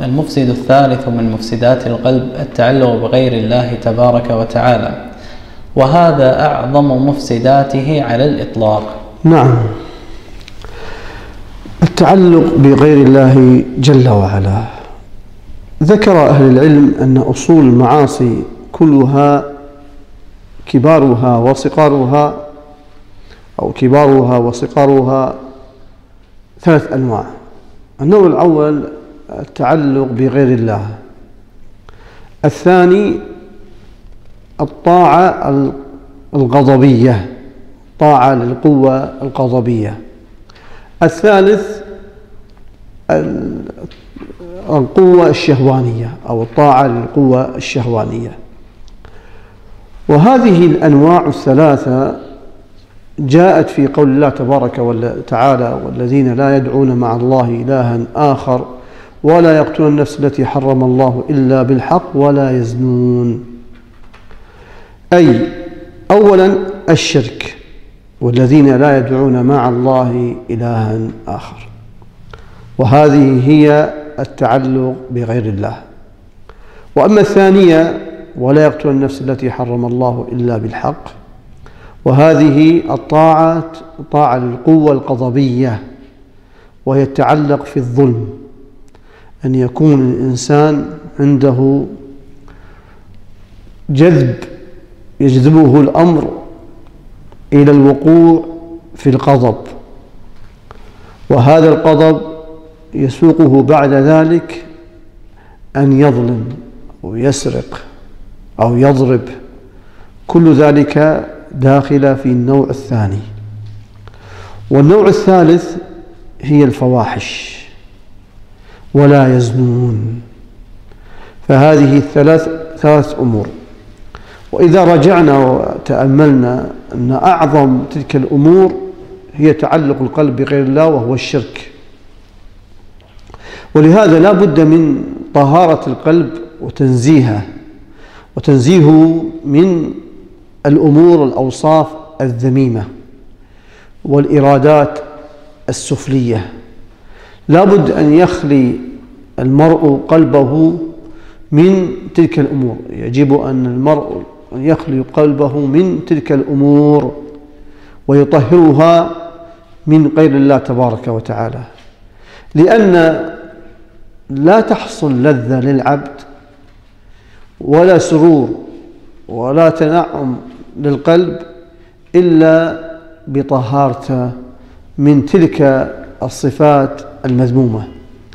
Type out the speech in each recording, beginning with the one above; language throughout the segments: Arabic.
المفسد الثالث من مفسدات القلب التعلق بغير الله تبارك وتعالى، وهذا أعظم مفسداته على الإطلاق. نعم، التعلق بغير الله جل وعلا. ذكر أهل العلم أن أصول المعاصي كلها كبارها وصقارها 3 أنواع. النوع الأول التعلق بغير الله، الثاني الطاعة الغضبية، طاعة للقوة الغضبية، الثالث القوة الشهوانية أو الطاعة للقوة الشهوانية. وهذه الأنواع الثلاثة جاءت في قول الله تبارك وتعالى: والذين لا يدعون مع الله إلها آخر ولا يقتلون النفس التي حرم الله إلا بالحق ولا يزنون. أي أولا الشرك، والذين لا يدعون مع الله إلها آخر، وهذه هي التعلق بغير الله. وأما الثانية ولا يقتلون النفس التي حرم الله إلا بالحق، وهذه طاعة للقوة الغضبية، وهي تتعلق في الظلم، أن يكون الإنسان عنده يجذبه الأمر إلى الوقوع في الغضب، وهذا الغضب يسوقه بعد ذلك أن يظلم أو يسرق أو يضرب، كل ذلك داخل في النوع الثاني. والنوع الثالث هي الفواحش، ولا يزنون. فهذه ثلاث أمور. وإذا رجعنا وتأملنا أن أعظم تلك الأمور هي تعلق القلب بغير الله، وهو الشرك. ولهذا لا بد من طهارة القلب وتنزيهه من الأمور الأوصاف الذميمة والإرادات السفلية. لا بد أن يخلي المرء قلبه من تلك الأمور، يجب أن المرء يخلي قلبه من تلك الأمور ويطهرها من غير الله تبارك وتعالى، لأن لا تحصل لذة للعبد ولا سرور ولا تنعم للقلب إلا بطهارته من تلك الصفات المذمومة.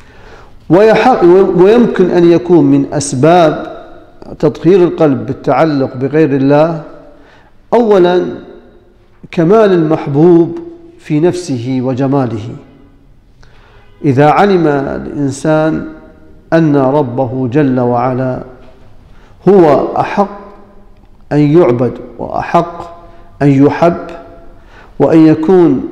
ويمكن أن يكون من أسباب تطهير القلب بالتعلق بغير الله أولا كمال المحبوب في نفسه وجماله. إذا علم الإنسان أن ربه جل وعلا هو أحق أن يعبد وأحق أن يحب، وأن يكون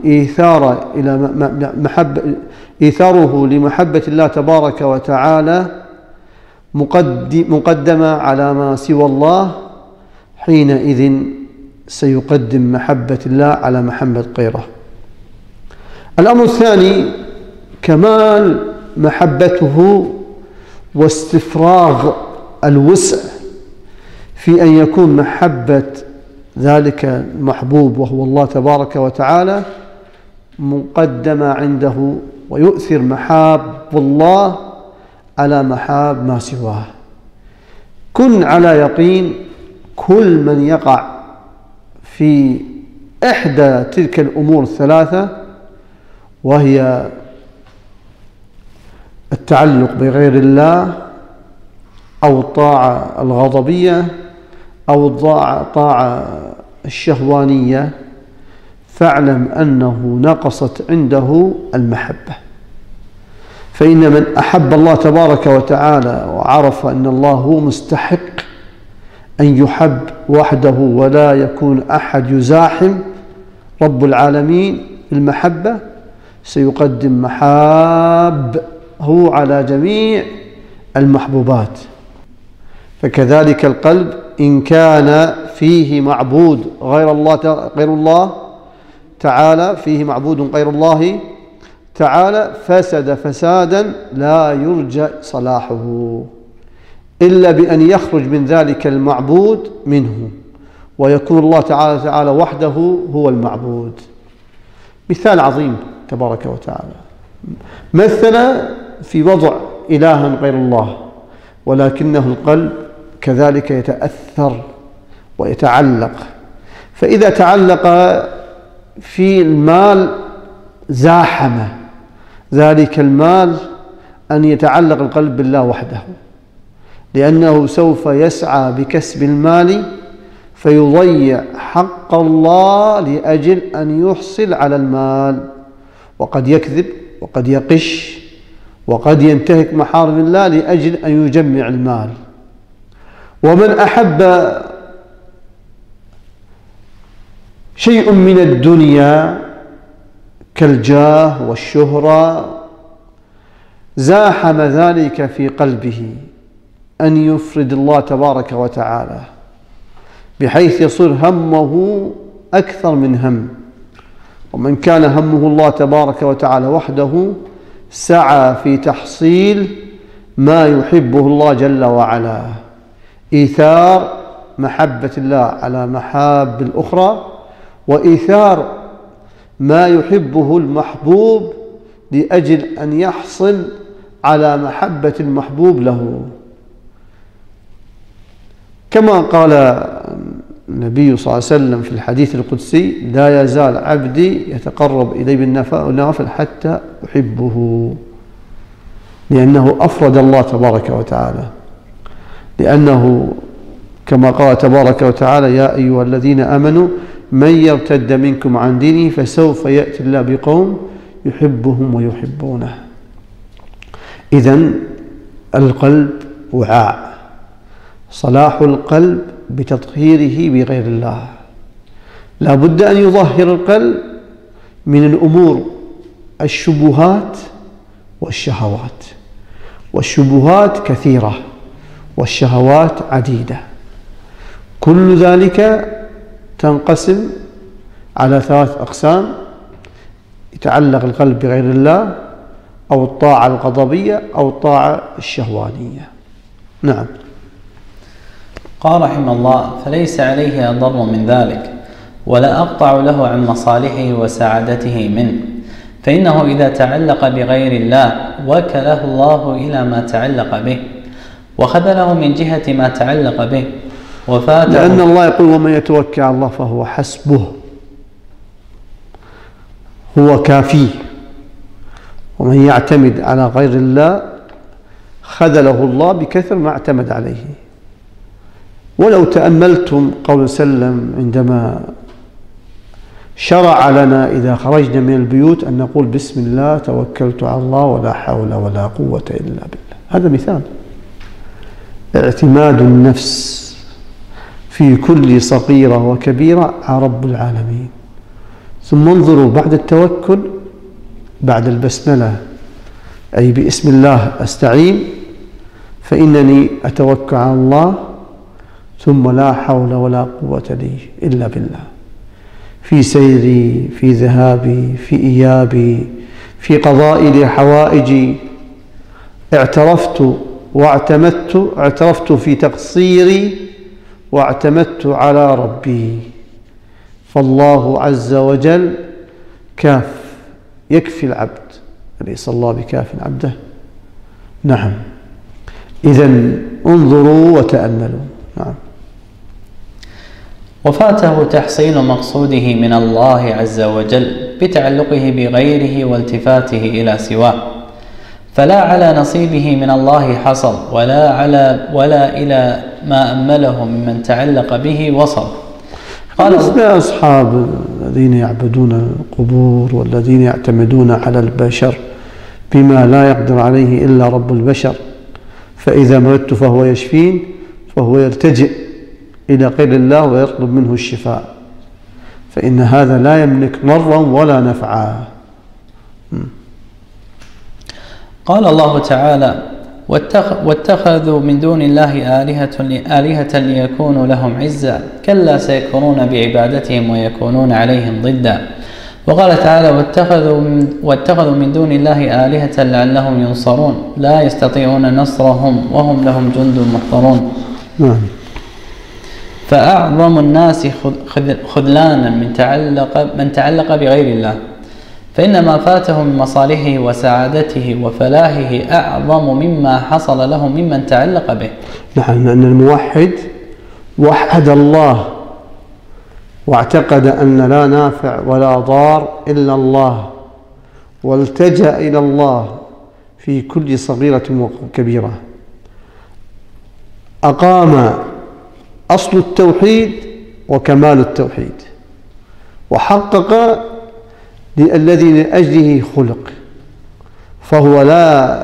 إيثاره لمحبة الله تبارك وتعالى مقدمة على ما سوى الله، حينئذ سيقدم محبة الله على محبة غيره. الأمر الثاني كمال محبته واستفراغ الوسع في أن يكون محبة ذلك المحبوب وهو الله تبارك وتعالى مقدمة عنده، ويؤثر محاب الله على محاب ما سواه. كن على يقين كل من يقع في إحدى تلك الأمور الثلاثة، وهي التعلق بغير الله أو الطاعة الغضبية أو الطاعة الشهوانية، فاعلم أنه نقصت عنده المحبة. فإن من أحب الله تبارك وتعالى وعرف أن الله هو مستحق أن يحب وحده ولا يكون أحد يزاحم رب العالمين بالمحبة، سيقدم محابه على جميع المحبوبات. فكذلك القلب إن كان فيه معبود غير الله تعالى، فيه معبود غير الله تعالى فسد فسادا لا يرجى صلاحه إلا بأن يخرج من ذلك المعبود منه ويكون الله تعالى وحده هو المعبود. مثال عظيم تبارك وتعالى، مثل في وضع إلها غير الله، ولكنه القلب كذلك يتأثر ويتعلق، فإذا تعلق في المال زاحم ذلك المال أن يتعلق القلب بالله وحده، لأنه سوف يسعى بكسب المال فيضيع حق الله لأجل أن يحصل على المال، وقد يكذب وقد يقش وقد ينتهك محارم الله لأجل أن يجمع المال. ومن أحب شيء من الدنيا كالجاه والشهرة زاحم ذلك في قلبه أن يفرد الله تبارك وتعالى، بحيث يصير همه أكثر من هم. ومن كان همه الله تبارك وتعالى وحده سعى في تحصيل ما يحبه الله جل وعلا، إيثار محبة الله على محاب الأخرى، وإيثار ما يحبه المحبوب لأجل أن يحصل على محبة المحبوب له. كما قال النبي صلى الله عليه وسلم في الحديث القدسي: لا يزال عبدي يتقرب إلي بالنوافل حتى أحبه، لأنه أفرد الله تبارك وتعالى، لأنه كما قال تبارك وتعالى: يا أيها الذين آمنوا من يرتد منكم عن دينه فسوف يأتي الله بقوم يحبهم ويحبونه. إذن القلب وعاء، صلاح القلب بتطهيره بغير الله. لا بد أن يظهر القلب من الأمور الشبهات والشهوات، والشبهات كثيرة والشهوات عديدة، كل ذلك تنقسم على 3 أقسام: يتعلق القلب بغير الله، أو الطاعة الغضبية، أو الطاعة الشهوانية. نعم. قال رحمه الله: فليس عليه أضر من ذلك، ولا أقطع له عن مصالحه وسعادته منه، فإنه إذا تعلق بغير الله وكله الله إلى ما تعلق به، وخذله من جهة ما تعلق به، وفاته. لأن الله يقول: ومن يتوكل على الله فهو حسبه، هو كافيه. ومن يعتمد على غير الله خذله الله بكثر ما اعتمد عليه. ولو تأملتم قول سلم عندما شرع لنا إذا خرجنا من البيوت أن نقول: بسم الله توكلت على الله ولا حول ولا قوة إلا بالله. هذا مثال اعتماد النفس في كل صغيرة وكبيرة على رب العالمين. ثم انظروا بعد التوكل، بعد البسملة، أي باسم الله أستعين، فإنني أتوكل على الله، ثم لا حول ولا قوة لي إلا بالله، في سيري، في ذهابي، في إيابي، في قضاء لحوائجي. اعترفت واعتمدت، اعترفت في تقصيري واعتمدت على ربي. فالله عز وجل كاف، يكفي العبد، أليس الله بكاف عبده؟ نعم. إذن انظروا وتأملوا. نعم. وفاته تحصيل مقصوده من الله عز وجل بتعلقه بغيره والتفاته إلى سواه، فلا على نصيبه من الله حصل، ولا إلى ما أمله ممن تعلق به وصل. قال مثل أصحاب الذين يعبدون القبور والذين يعتمدون على البشر بما لا يقدر عليه إلا رب البشر، فإذا مرضت فهو يشفين، فهو يلتجئ إلى غير الله ويطلب منه الشفاء، فإن هذا لا يملك ضرا ولا نفعا. قال الله تعالى: واتخذوا من دون الله آلهة ليكونوا لهم عزا، كلا سيكفرون بعبادتهم ويكونون عليهم ضدا، وقال تعالى واتخذوا من دون الله آلهة لعلهم ينصرون لا يستطيعون نصرهم وهم لهم جند محضرون. فأعظم الناس خذلانا من تعلق بغير الله، فإن ما فاته من مصالحه وسعادته وفلاحه أعظم مما حصل له ممن تعلق به. نعم، أن الموحد وحد الله واعتقد أن لا نافع ولا ضار إلا الله، والتجأ إلى الله في كل صغيرة وكبيرة، أقام أصل التوحيد وكمال التوحيد، وحقق الذي لأجله خلق، فهو لا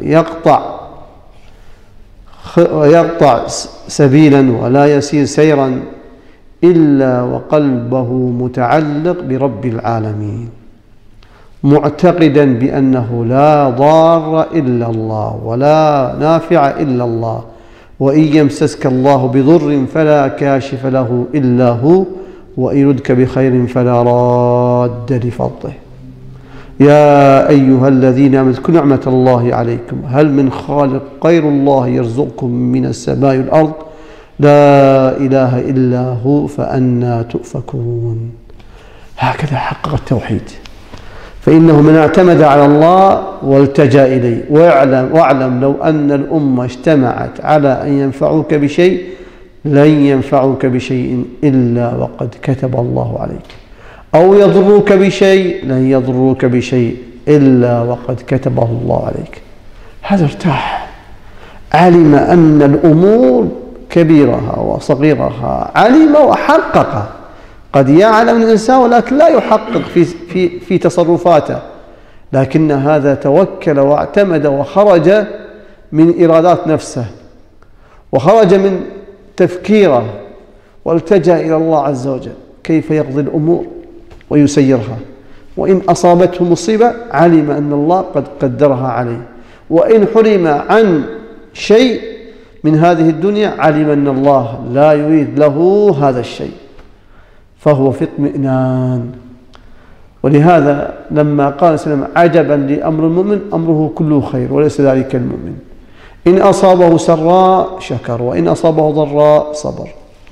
يقطع سبيلا ولا يسير سيرا إلا وقلبه متعلق برب العالمين، معتقدا بأنه لا ضار إلا الله ولا نافع إلا الله، وإن يمسسك الله بضر فلا كاشف له إلا هو، وإن يردك بخير فلا راد لفضله. يا أيها الذين آمنوا اذكروا نعمة الله عليكم هل من خالق غير الله يرزقكم من السماء والأرض لا إله إلا هو فأنى تؤفكون. هكذا حقق التوحيد، فإنه من اعتمد على الله والتجأ إليه. واعلم لو أن الأمة اجتمعت على أن ينفعوك بشيء لن ينفعوك بشيء إلا وقد كتب الله عليك، أو يضروك بشيء لن يضروك بشيء إلا وقد كتبه الله عليك. هذا ارتاح، علم أن الأمور كبيرها وصغيرها، علم وحقق. قد يعلم الإنسان ولكن لا يحقق في تصرفاته، لكن هذا توكل واعتمد وخرج من إرادات نفسه وخرج من تفكيره والتجأ إلى الله عز وجل كيف يقضي الأمور ويسيرها. وإن أصابته مصيبة علم أن الله قد قدرها عليه، وإن حرم عن شيء من هذه الدنيا علم أن الله لا يريد له هذا الشيء، فهو في اطمئنان. ولهذا لما قال سلم عجبا لأمر المؤمن أمره كله خير وليس ذلك المؤمن، إن أصابه سراء شكر وإن أصابه ضراء صبر.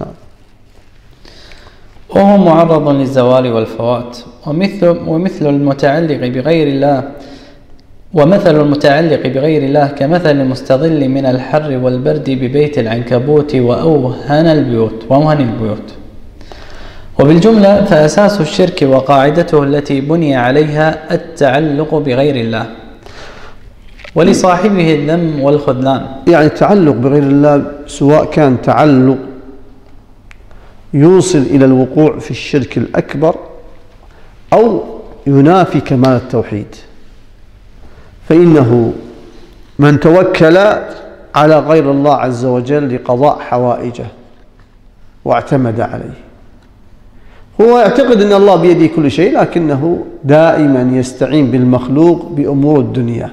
وهو معرض للزوال والفوات، ومثل المتعلق بغير الله كمثل المستظل من الحر والبرد ببيت العنكبوت وأوهن البيوت. وبالجملة فأساس الشرك وقاعدته التي بني عليها التعلق بغير الله، ولصاحبه الذم والخذلان. يعني التعلق بغير الله سواء كان تعلق يوصل إلى الوقوع في الشرك الأكبر أو ينافي كمال التوحيد، فإنه من توكل على غير الله عز وجل لقضاء حوائجه واعتمد عليه، هو يعتقد أن الله بيده كل شيء، لكنه دائما يستعين بالمخلوق بأمور الدنيا،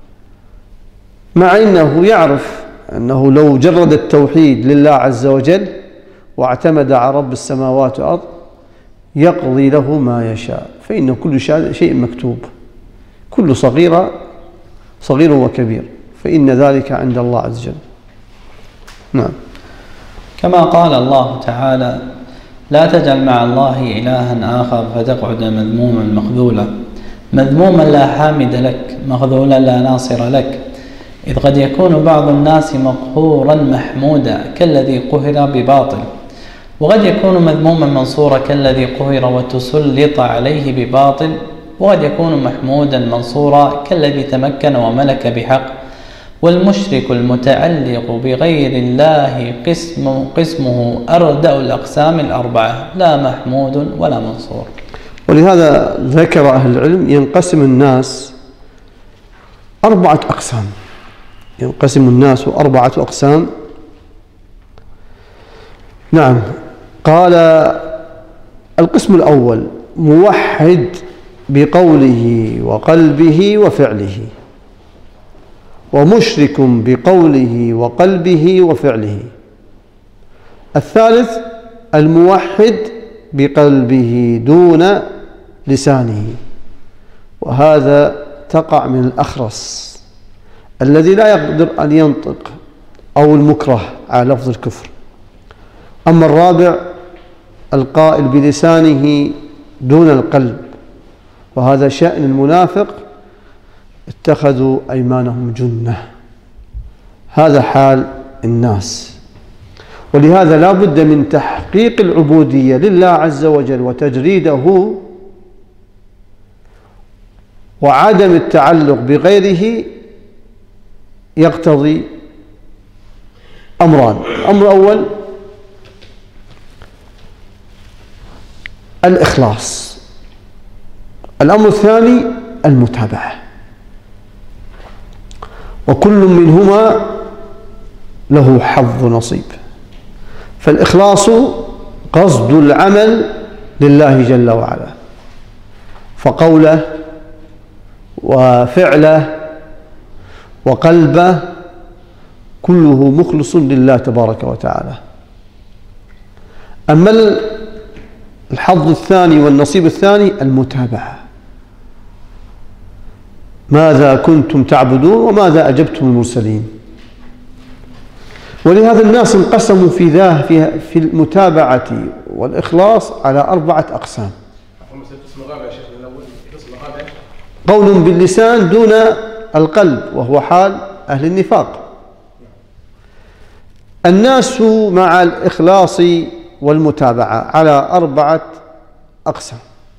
مع أنه يعرف أنه لو جرد التوحيد لله عز وجل واعتمد على رب السماوات والأرض يقضي له ما يشاء، فإن كل شيء مكتوب، كل صغير وكبير، فإن ذلك عند الله عز وجل. نعم. كما قال الله تعالى لا تجعل مع الله إلها آخر فتقعد مذموما مخذولا، مذموما لا حامد لك، مخذولا لا ناصر لك، إذ قد يكون بعض الناس مقهورا محمودا كالذي قهر بباطل، وقد يكون مذموما منصورا كالذي قهر وتسلط عليه بباطل، وقد يكون محمودا منصورا كالذي تمكن وملك بحق. والمشرك المتعلق بغير الله قسمه أردأ الأقسام الأربعة، لا محمود ولا منصور. ولهذا ذكر أهل العلم ينقسم الناس 4 أقسام، ينقسم الناس 4 أقسام. نعم. قال القسم الأول موحد بقوله وقلبه وفعله، ومشرك بقوله وقلبه وفعله. الثالث الموحد بقلبه دون لسانه، وهذا تقع من الأخرس الذي لا يقدر أن ينطق أو المكره على لفظ الكفر. أما الرابع القائل بلسانه دون القلب، وهذا شأن المنافق، اتخذوا أيمانهم جنة. هذا حال الناس، ولهذا لا بد من تحقيق العبودية لله عز وجل وتجريده، وعدم التعلق بغيره يقتضي أمران. الأمر الأول الإخلاص، الأمر الثاني المتابعة، وكل منهما له حظ نصيب. فالإخلاص قصد العمل لله جل وعلا، فقوله وفعله وقلبه كله مخلص لله تبارك وتعالى. أما الحظ الثاني والنصيب الثاني المتابعة، ماذا كنتم تعبدون وماذا أجبتم المرسلين. ولهذا الناس انقسموا في المتابعة والإخلاص على 4 أقسام. قول باللسان دون القلب، وهو حال أهل النفاق. الناس مع الإخلاص والمتابعة على 4 أقسام.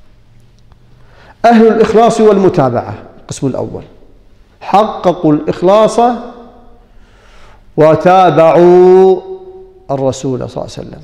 أهل الإخلاص والمتابعة القسم الأول حققوا الإخلاص وتابعوا الرسول صلى الله عليه وسلم.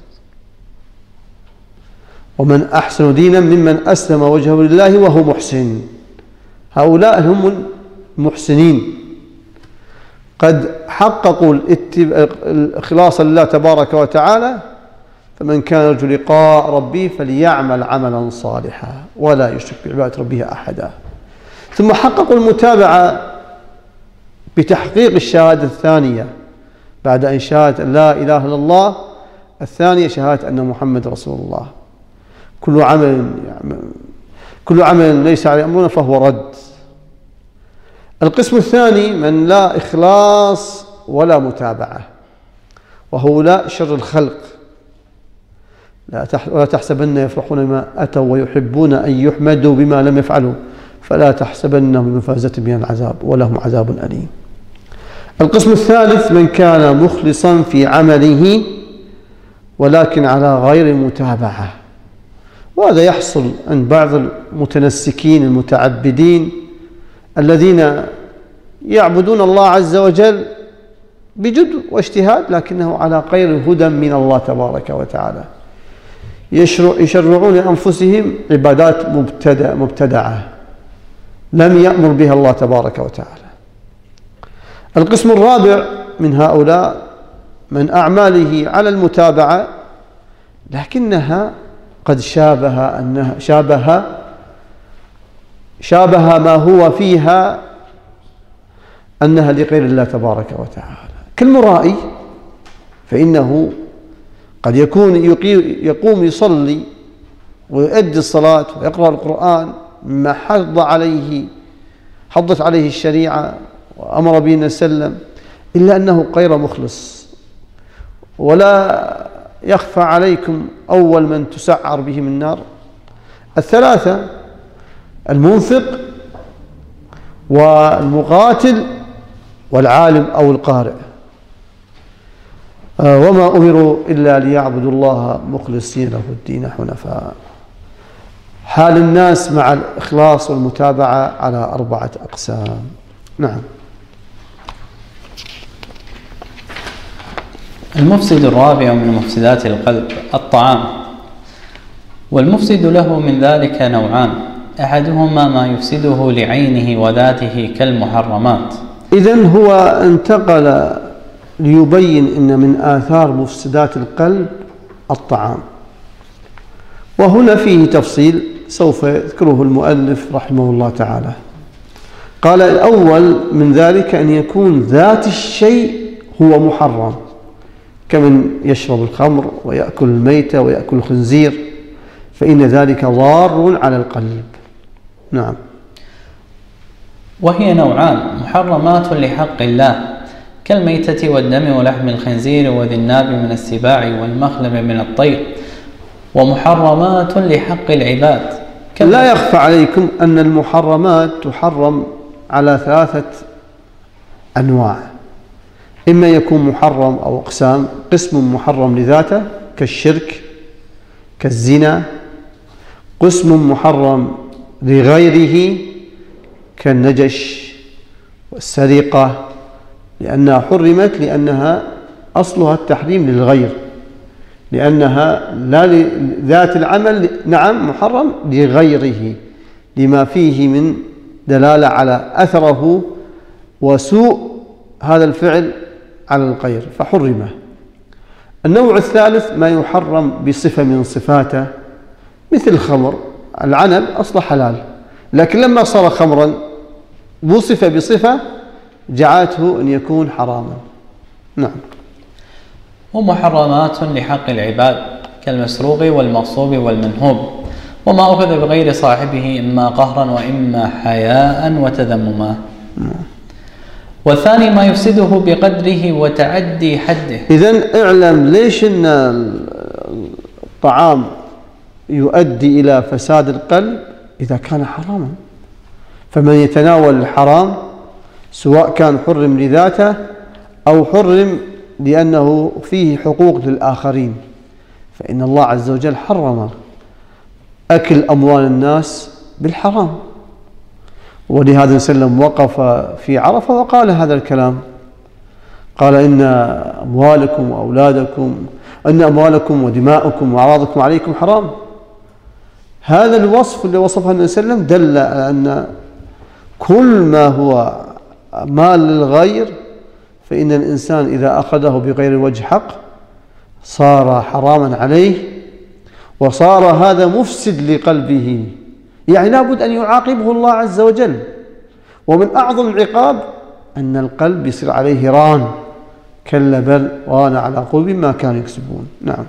ومن أحسن دينا ممن أسلم وجهه لله وهو محسن. هؤلاء هم المحسنين، قد حققوا الإخلاص لله تبارك وتعالى. فمن كان يرجو لقاء ربه فليعمل عملا صالحا ولا يشرك بعبادة ربه أحدا. ثم حققوا المتابعة بتحقيق الشهادة الثانية، بعد أن شهادة أن لا إله إلا الله، الثانية شهادة أن محمد رسول الله. كل عمل ليس عليه أمرنا فهو رد. القسم الثاني من لا إخلاص ولا متابعة، وهؤلاء شر الخلق. ولا تحسبن يفرحون بما أتوا ويحبون أن يحمدوا بما لم يفعلوا فلا تحسبنهم بمفازة من العذاب ولهم عذاب أليم. القسم الثالث من كان مخلصا في عمله ولكن على غير متابعة، وهذا يحصل عند بعض المتنسكين المتعبدين الذين يعبدون الله عز وجل بجد واجتهاد، لكنه على غير هدى من الله تبارك وتعالى. يشرعون لأنفسهم عبادات مبتدعة لم يأمر بها الله تبارك وتعالى. القسم الرابع من هؤلاء من أعماله على المتابعة، لكنها قد شابه ما هو فيها أنها لغير الله تبارك وتعالى. كالمرائي، فإنه قد يقوم يصلي ويؤدي الصلاة ويقرأ القرآن مما حضت عليه الشريعة وأمر به النبي صلى الله عليه وسلم، إلا أنه غير مخلص. ولا يخفى عليكم أول من تسعر بهم النار 3: المنفق والمقاتل والعالم أو القارئ. وما أمروا إلا ليعبدوا الله مخلصين له الدين حنفاء. حال الناس مع الإخلاص والمتابعة على 4 أقسام. نعم. المفسد الرابع من مفسدات القلب الطعام، والمفسد له من ذلك نوعان: أحدهما ما يفسده لعينه وذاته كالمحرمات. إذن هو انتقل ليبين أن من آثار مفسدات القلب الطعام، وهنا فيه تفصيل سوف يذكره المؤلف رحمه الله تعالى. قال: الأول من ذلك أن يكون ذات الشيء هو محرم، كمن يشرب الخمر ويأكل الميتة ويأكل الخنزير، فإن ذلك ضار على القلب. نعم. وهي نوعان: محرمات لحق الله كالميتة والدم ولحم الخنزير وذي الناب من السباع والمخلب من الطير، ومحرمات لحق العباد. لا يخفى عليكم أن المحرمات تحرم على 3 أنواع: إما يكون محرم أو أقسام، قسم محرم لذاته كالشرك كالزنا، قسم محرم لغيره كالنجش والسرقة، لأنها حرمت لأنها أصلها التحريم للغير، لأنها لا ذات العمل، نعم محرم لغيره لما فيه من دلالة على أثره وسوء هذا الفعل على الغير فحرمه. النوع الثالث ما يحرم بصفة من صفاته، مثل الخمر، العنب أصله حلال، لكن لما صار خمرا وصف بصفة جعلته أن يكون حراما. نعم. ومحرمات لحق العباد كالمسروق والمغصوب والمنهوب، وما أخذ بغير صاحبه إما قهرا وإما حياء وتذمما. والثاني ما يفسده بقدره وتعدي حده. إذن اعلم ليش أن الطعام يؤدي إلى فساد القلب إذا كان حراما. فمن يتناول الحرام سواء كان حرم لذاته أو حرم لأنه فيه حقوق للآخرين، فإن الله عز وجل حرم أكل أموال الناس بالحرام. ولهذا وسلم وقف في عرفة وقال هذا الكلام، قال إن أموالكم ودماءكم وأعراضكم عليكم حرام. هذا الوصف اللي وصفه النبي صلى الله عليه وسلم دل على أن كل ما هو مال للغير فإن الإنسان إذا أخذه بغير وجه حق صار حراما عليه، وصار هذا مفسد لقلبه، يعني لابد أن يعاقبه الله عز وجل. ومن أعظم العقاب أن القلب يصير عليه ران، كلا بل ران على قلوبهم ما كانوا يكسبون. نعم.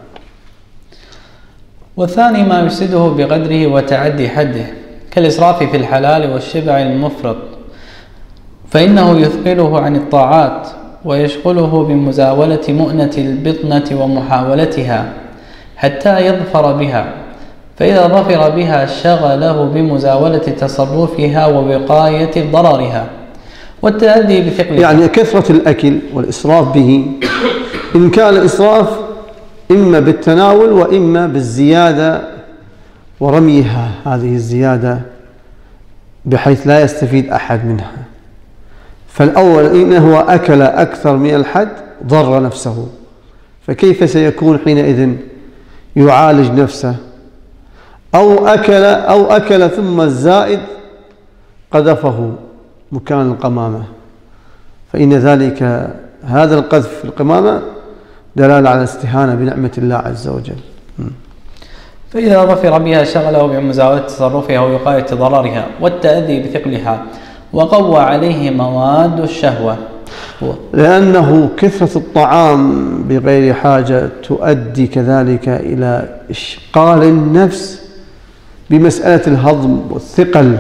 والثاني ما يفسده بقدره وتعدي حده كالإسراف في الحلال والشبع المفرط، فإنه يثقله عن الطاعات ويشغله بمزاولة مؤنة البطنة ومحاولتها حتى يظفر بها، فإذا ظفر بها شغله بمزاولة تصرفها ووقاية ضررها والتأذي بثقلها. يعني كثرة الأكل والإسراف به، إن كان الإسراف إما بالتناول وإما بالزيادة ورميها هذه الزيادة بحيث لا يستفيد أحد منها. فالأول إنه أكل أكثر من الحد ضر نفسه، فكيف سيكون حينئذ يعالج نفسه؟ أو أكل ثم الزائد قذفه مكان القمامة، فإن ذلك هذا القذف في القمامة دلالة على الاستهانة بنعمة الله عز وجل. فإذا ظفر بها شغله بمزاولة تصرفها ووقاية ضررها والتأذي بثقلها، وقوى عليه مواد الشهوة، لأنه كثرة الطعام بغير حاجة تؤدي كذلك إلى إشغال النفس بمسألة الهضم والثقل،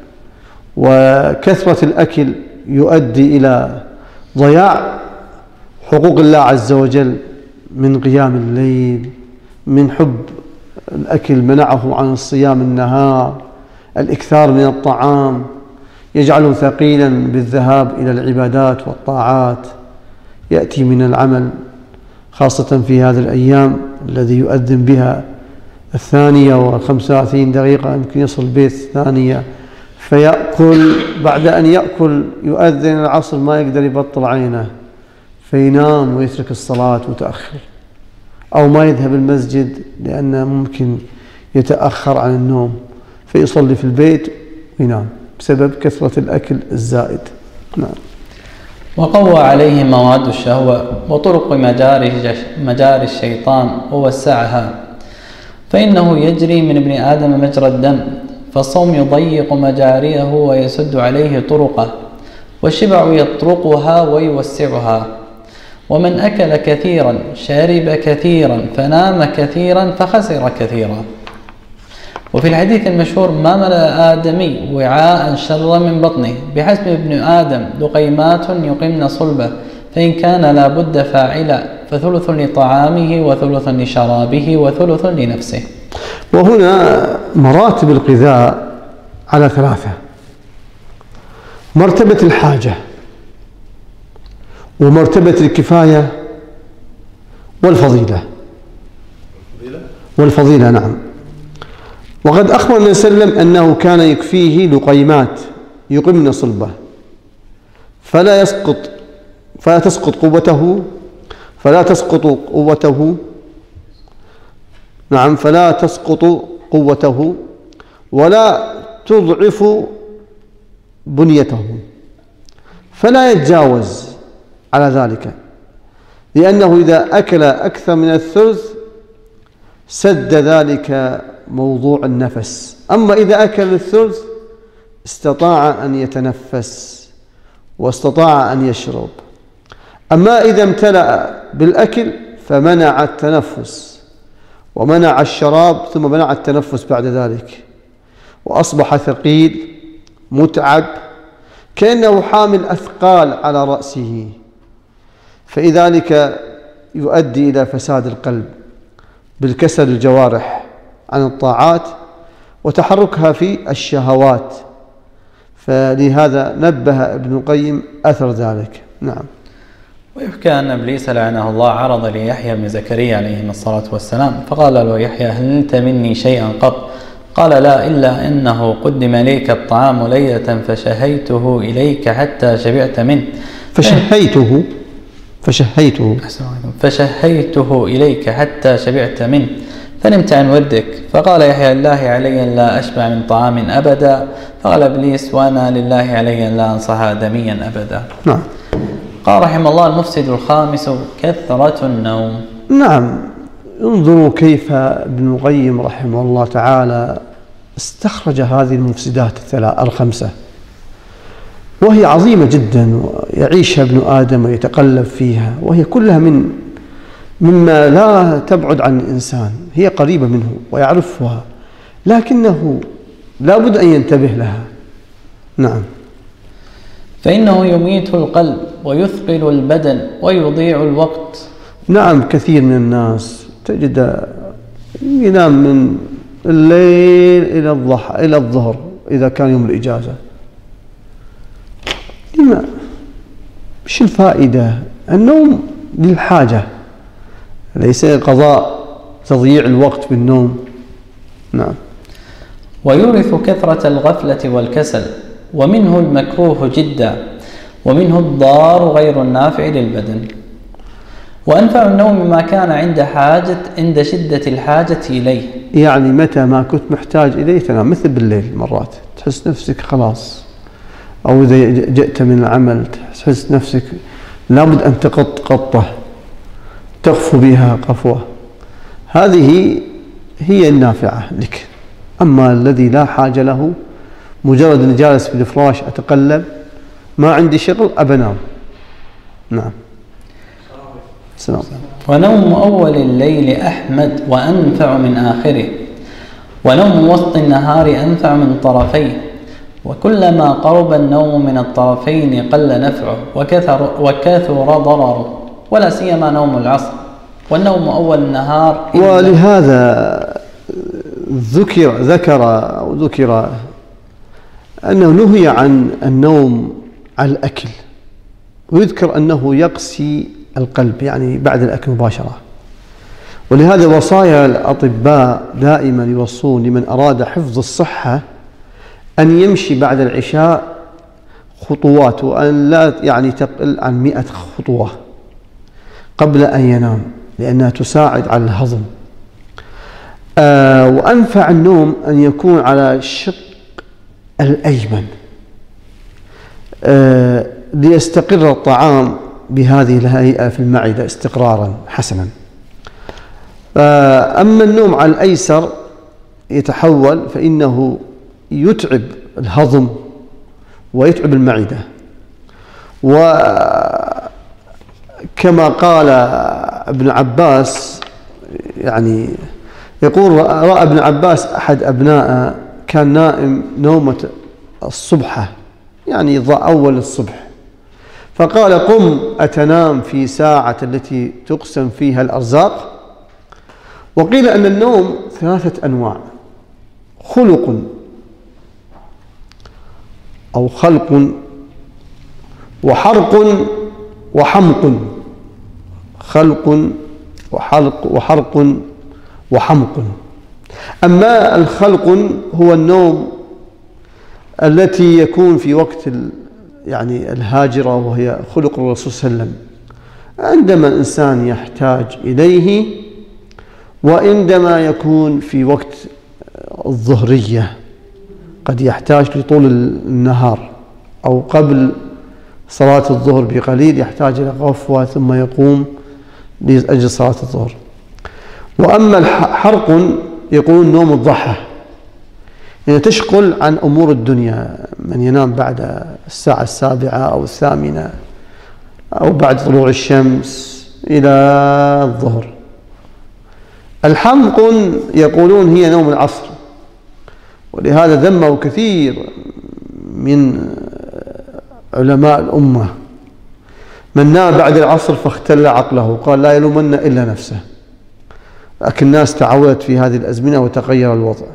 وكثرة الأكل يؤدي إلى ضياع حقوق الله عز وجل من قيام الليل، من حب الأكل منعه عن الصيام النهار، الإكثار من الطعام يجعله ثقيلا بالذهاب إلى العبادات والطاعات، يأتي من العمل خاصة في هذه الأيام الذي يؤذن بها 2:35 يمكن يصل البيت 2، فيأكل، بعد أن يأكل يؤذن العصر ما يقدر يبطل عينه فينام ويترك الصلاة متأخر، أو ما يذهب المسجد لأنه ممكن يتأخر عن النوم فيصلي في البيت وينام بسبب كثرة الأكل الزائد. نعم. وقوى عليه مواد الشهوة وطرق مجاري الشيطان ووسعها، فإنه يجري من ابن آدم مجرى الدم، فالصوم يضيق مجاريه ويسد عليه طرقه، والشبع يطرقها ويوسعها. ومن أكل كثيرا شرب كثيرا فنام كثيرا فخسر كثيرا. وفي الحديث المشهور: ما ملأ آدمي وعاء شر من بطنه، بحسب ابن آدم لقيمات يقمن صلبه، فإن كان لا بد فاعلا، فثلث لطعامه وثلث لشرابه وثلث لنفسه. وهنا مراتب الغذاء على ثلاثة: مرتبة الحاجة، ومرتبة الكفاية، والفضيلة. نعم. وقد أخبر النبي صلى الله عليه وسلم أنه كان يكفيه لقيمات يقمن صلبه فلا تسقط قوته ولا تضعف بنيته، فلا يتجاوز على ذلك، لأنه إذا أكل أكثر من الثلث سد ذلك موضوع النفس. أما إذا أكل الثلث استطاع أن يتنفس واستطاع أن يشرب. أما إذا امتلأ بالأكل فمنع التنفس ومنع الشراب ثم منع التنفس بعد ذلك، وأصبح ثقيل متعب كأنه حامل أثقال على رأسه، فلذلك يؤدي إلى فساد القلب بالكسل الجوارح عن الطاعات وتحركها في الشهوات. فلهذا نبه ابن القيم أثر ذلك. نعم. ويحكى أن إبليس لعنه الله عرض ليحيى بن زكريا عليه الصلاة والسلام، فقال له يحيى: هل نلت مني شيئا قط؟ قال: لا، إلا أنه قدم إليك الطعام ليلة فشهيته إليك حتى شبعت منه. فشهيته إليك حتى شبعت منه فنمت عن ودك. فقال يحيى: الله علي أن لا أشبع من طعام أبدا. فقال إبليس: وأنا لله علي أن لا أنصح آدميا أبدا. نعم. قال رحمه الله: المفسد الخامس كثرة النوم. نعم. انظروا كيف ابن القيم رحمه الله تعالى استخرج هذه المفسدات الخمسة، وهي عظيمة جدا ويعيشها ابن آدم ويتقلب فيها، وهي كلها مما لا تبعد عن الإنسان، هي قريبة منه ويعرفها، لكنه لا بد أن ينتبه لها. نعم. فإنه يميت القلب ويثقل البدن ويضيع الوقت. نعم. كثير من الناس تجد ينام من الليل إلى الظهر إذا كان يوم الإجازة. لما؟ مش الفائدة؟ النوم للحاجة، ليس قضاء تضييع الوقت بالنوم. نعم. ويورث كثرة الغفلة والكسل، ومنه المكروه جدا، ومنه الضار غير النافع للبدن. وأنفع النوم ما كان عند شدة الحاجة إليه، يعني متى ما كنت محتاج إليه تنام، مثل بالليل مرات تحس نفسك خلاص، أو إذا جئت من العمل تحس نفسك لابد أن تقط قطة تغفو بها قفوة، هذه هي النافعة لك. أما الذي لا حاجة له، مجرد أن جالس في الفراش أتقلب ما عندي شغل أبنام. نعم. السلام. ونوم أول الليل أحمد وأنفع من آخره، ونوم وسط النهار أنفع من طرفيه، وكلما قرب النوم من الطرفين قل نفعه وكثر ضرره، ولا سيما نوم العصر، والنوم أول النهار. ولهذا ذكر أنه نهي عن النوم على الأكل، ويذكر أنه يقسي القلب، يعني بعد الأكل مباشرة. ولهذا وصايا الأطباء دائما يوصون لمن أراد حفظ الصحة أن يمشي بعد العشاء خطوات، وأن لا يعني تقل عن 100 خطوة قبل أن ينام، لأنها تساعد على الهضم. وأنفع النوم أن يكون على الشق الأيمن، ليستقر الطعام بهذه الهيئة في المعدة استقرارا حسنا. أما النوم على الأيسر يتحول، فإنه يتعب الهضم ويتعب المعدة. وكما قال ابن عباس، يعني يقول رأى ابن عباس أحد أبنائه كان نائم نومة الصبحة، يعني أول الصبح، فقال قم أتنام في ساعة التي تقسم فيها الأرزاق. وقيل أن النوم 3 أنواع: خلق أو خلق وحرق وحمق. خلق وحرق وحمق. أما الخلق هو النوم التي يكون في وقت يعني الهاجرة، وهي خلق الرسول صلى الله عليه وسلم، عندما الإنسان يحتاج إليه، وعندما يكون في وقت الظهرية قد يحتاج لطول النهار، أو قبل صلاة الظهر بقليل يحتاج إلى غفوة ثم يقوم لأجل صلاة الظهر. وأما الحرق يقولون نوم الضحى، يعني تشغل عن أمور الدنيا، من ينام بعد الساعة 7 أو 8 أو بعد طلوع الشمس إلى الظهر. الحمق يقولون هي نوم العصر، ولهذا ذمه كثير من علماء الأمة من نام بعد العصر فاختل عقله، قال لا يلومن إلا نفسه. لكن الناس تعودت في هذه الأزمنة وتغير الوضع،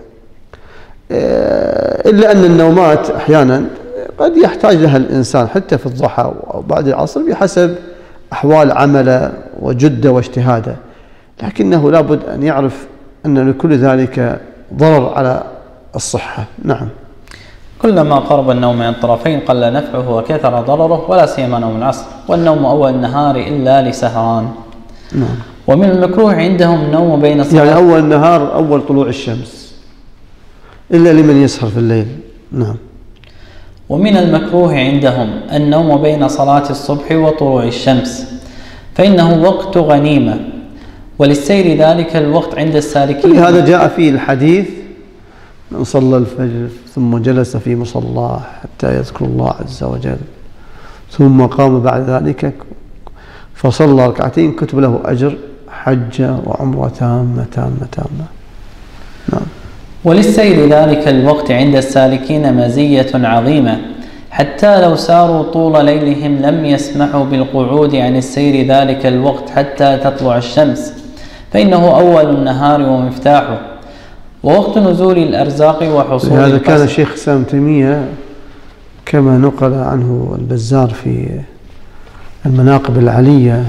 إلا أن النومات أحيانا قد يحتاج لها الإنسان حتى في الضحى أو بعد العصر بحسب أحوال عمله وجده واجتهاده، لكنه لابد أن يعرف أن لكل ذلك ضرر على الصحة. نعم. كلما قرب النوم من الطرفين قل نفعه وكثر ضرره، ولا سيما نوم العصر، والنوم أول النهار إلا لسهران. نعم. ومن المكروه عندهم النوم بين الصلاة، يعني أول النهار أول طلوع الشمس، إلا لمن يسهر في الليل. نعم. ومن المكروه عندهم النوم بين صلاة الصبح وطلوع الشمس، فإنه وقت غنيمة، وللسير ذلك الوقت عند السالكين. لهذا جاء فيه الحديث: من صلى الفجر ثم جلس في مصلاه حتى يذكر الله عز وجل ثم قام بعد ذلك فصلى ركعتين كتب له أجر حجة وعمرة تامة. نعم. وللسير ذلك الوقت عند السالكين مزية عظيمة، حتى لو ساروا طول ليلهم لم يسمحوا بالقعود عن السير ذلك الوقت حتى تطلع الشمس، فإنه أول النهار ومفتاحه، ووقت نزول الأرزاق وحصول هذا كان الشيخ الإسلام ابن تيمية كما نقل عنه البزار في المناقب العلية،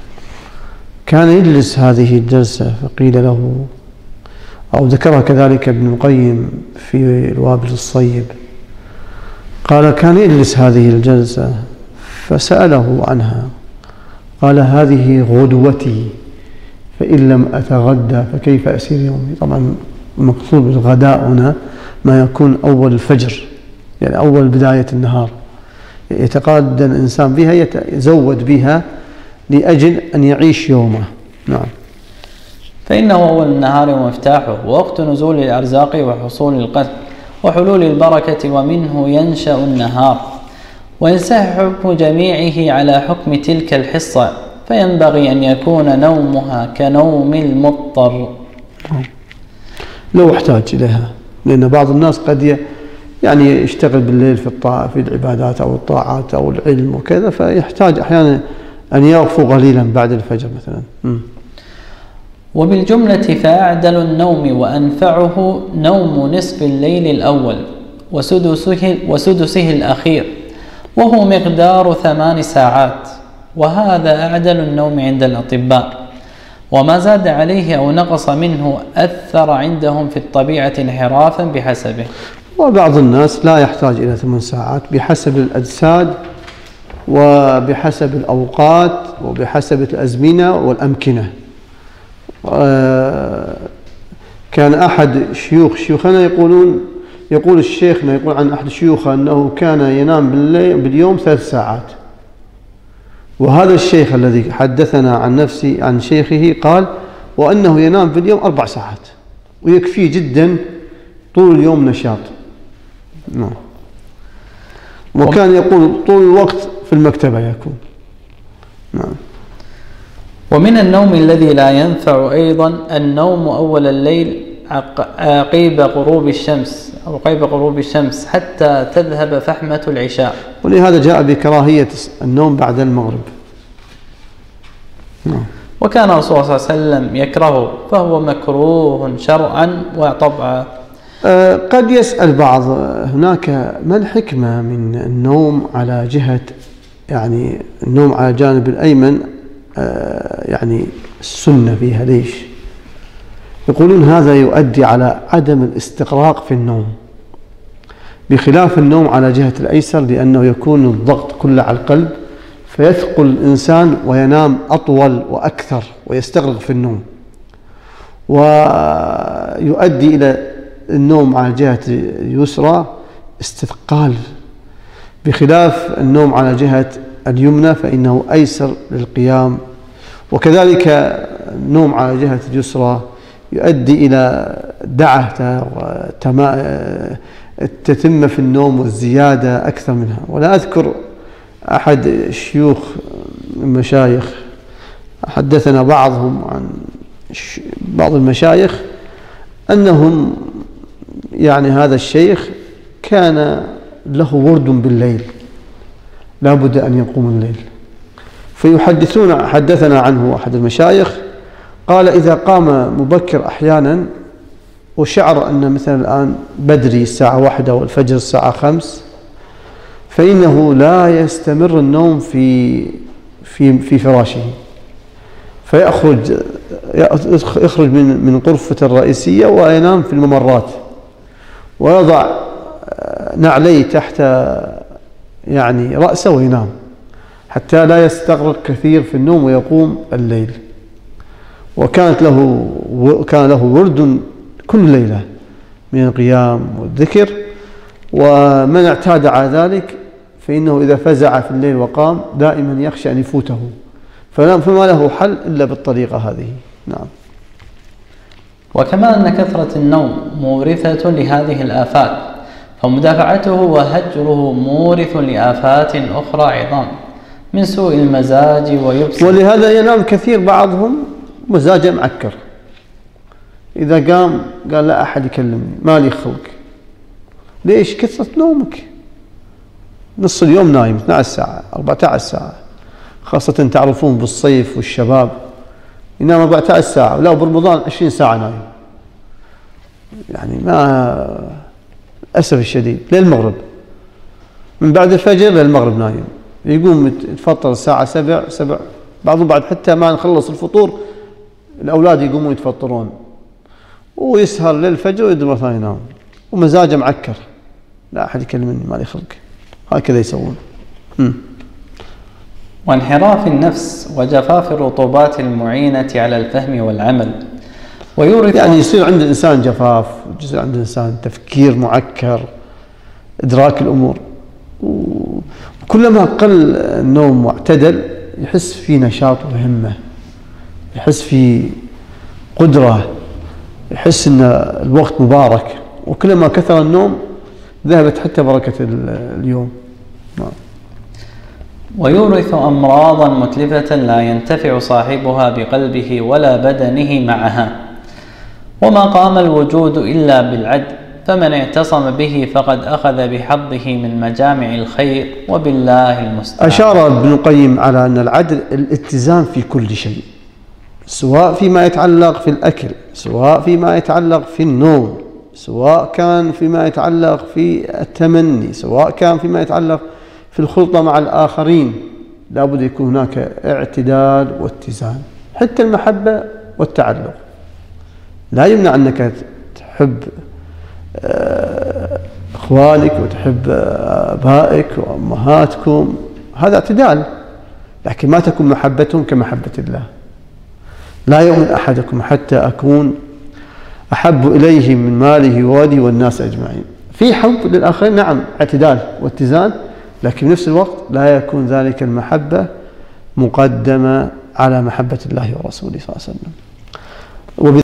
كان يجلس هذه الجلسة، فقيل له، أو ذكرها كذلك ابن القيم في الوابل الصيب، قال كان يجلس هذه الجلسة فسأله عنها، قال هذه غدوتي فإن لم أتغدى فكيف أسير يومي. طبعا المقصود بالغداء هنا ما يكون أول الفجر، يعني أول بداية النهار، يتقادم الإنسان بها، يتزود بها لأجل أن يعيش يومه. نعم. فإنه أول النهار ومفتاحه، ووقت نزول الأرزاق وحصول القتل وحلول البركة، ومنه ينشأ النهار، وينسح حكم جميعه على حكم تلك الحصة، فينبغي أن يكون نومها كنوم المضطر لو احتاج إليها، لأن بعض الناس قد يعني يشتغل بالليل في العبادات أو الطاعات أو العلم وكذا، فيحتاج أحيانا أن يغفو قليلا بعد الفجر مثلا. وبالجملة فأعدل النوم وأنفعه نوم نصف الليل الأول وسدسه الأخير، وهو مقدار 8 ساعات، وهذا أعدل النوم عند الأطباء، وما زاد عليه أو نقص منه أثر عندهم في الطبيعة انحرافا بحسبه. وبعض الناس لا يحتاج إلى 8 ساعات بحسب الأجساد وبحسب الأوقات وبحسب الأزمنة والأمكنة. كان أحد شيوخنا يقول الشيخنا يقول عن أحد شيوخه أنه كان ينام باليوم 3 ساعات، وهذا الشيخ الذي حدثنا عن شيخه قال وأنه ينام في اليوم 4 ساعات ويكفيه جدا طول اليوم نشاط. نعم. وكان يقول طول الوقت في المكتبة يكون. نعم. ومن النوم الذي لا ينفع أيضا النوم أول الليل عقيب غروب الشمس أو قيب غروب الشمس حتى تذهب فحمة العشاء. ولهذا جاء بكراهية النوم بعد المغرب. وكان رسول الله صلى الله عليه وسلم يكرهه، فهو مكروه شرعا وطبعا. قد يسأل بعض هناك ما الحكمة من النوم على جهة، يعني النوم على الجانب الأيمن، يعني السنة فيها ليش؟ يقولون هذا يؤدي على عدم الاستغراق في النوم، بخلاف النوم على جهة الأيسر، لأنه يكون الضغط كله على القلب فيثقل الإنسان وينام أطول وأكثر ويستغرق في النوم، ويؤدي إلى النوم على جهة اليسرى استثقال، بخلاف النوم على جهة اليمنى فإنه أيسر للقيام. وكذلك النوم على جهة اليسرى يؤدي إلى دعة التتمة في النوم والزيادة أكثر منها. ولا أذكر أحد الشيوخ المشايخ حدثنا بعضهم عن بعض المشايخ أنهم يعني هذا الشيخ كان له ورد بالليل لا بد أن يقوم الليل، فيحدثون حدثنا عنه أحد المشايخ قال إذا قام مبكر أحيانا وشعر أن مثلا الآن بدري الساعة 1 والفجر الساعة 5 فإنه لا يستمر النوم في فراشه، يخرج من غرفة الرئيسية وينام في الممرات ويضع نعليه تحت يعني رأسه وينام حتى لا يستغرق كثير في النوم ويقوم الليل. وكان له ورد كل ليلة من القيام والذكر، ومن اعتاد على ذلك فإنه إذا فزع في الليل وقام دائما يخشى أن يفوته، فما له حل إلا بالطريقة هذه. نعم. وكما أن كثرة النوم مورثة لهذه الآفات، فمدافعته وهجره مورث لآفات أخرى عظام من سوء المزاج ويبصر. ولهذا ينام كثير بعضهم مزاجه معكر، إذا قام قال لا أحد يكلمني ما لي خلق. ليش؟ كثرة نومك، نص اليوم نايم 12 ساعة 14 ساعة، خاصة تعرفون بالصيف والشباب ينام 14 ساعة، ولا برمضان 20 ساعة نايم، يعني ما للأسف الشديد للمغرب، من بعد الفجر للمغرب نايم، يقوم يتفطر الساعة 7 بعضهم بعد حتى ما نخلص الفطور الأولاد يقومون يتفطرون ويسهر للفجر ويدري مرة ثانية ينام ومزاجه معكر، لا أحد يكلمني ما لي خلق، هكذا يسوون. وانحراف النفس وجفاف الرطوبات المعينة على الفهم والعمل، ويورث يعني يصير عند الإنسان جفاف، يصير عند الإنسان تفكير معكر، إدراك الأمور، وكلما قل النوم واعتدل يحس في نشاط وهمة، يحس في قدرة، يحس أن الوقت مبارك، وكلما كثر النوم ذهبت حتى بركة اليوم. ويورث أمراضا متلفة لا ينتفع صاحبها بقلبه ولا بدنه معها، وما قام الوجود إلا بالعدل، فمن اعتصم به فقد أخذ بحظه من مجامع الخير، وبالله المستعان. أشار ابن القيم على أن العدل الاتزان في كل شيء، سواء فيما يتعلق في الأكل، سواء فيما يتعلق في النوم، سواء كان فيما يتعلق في التمني، سواء كان فيما يتعلق في الخلطة مع الآخرين، لابد يكون هناك اعتدال واتزان. حتى المحبة والتعلق لا يمنع أنك تحب أخوانك وتحب أبائك وأمهاتكم، هذا اعتدال، لكن ما تكون محبتهم كمحبة الله. لا يؤمن أحدكم حتى أكون أحب إليه من ماله وولده والناس أجمعين. في حب للآخرين نعم، اعتدال واتزان، لكن في نفس الوقت لا يكون ذلك المحبة مقدمة على محبة الله ورسوله صلى الله عليه وسلم.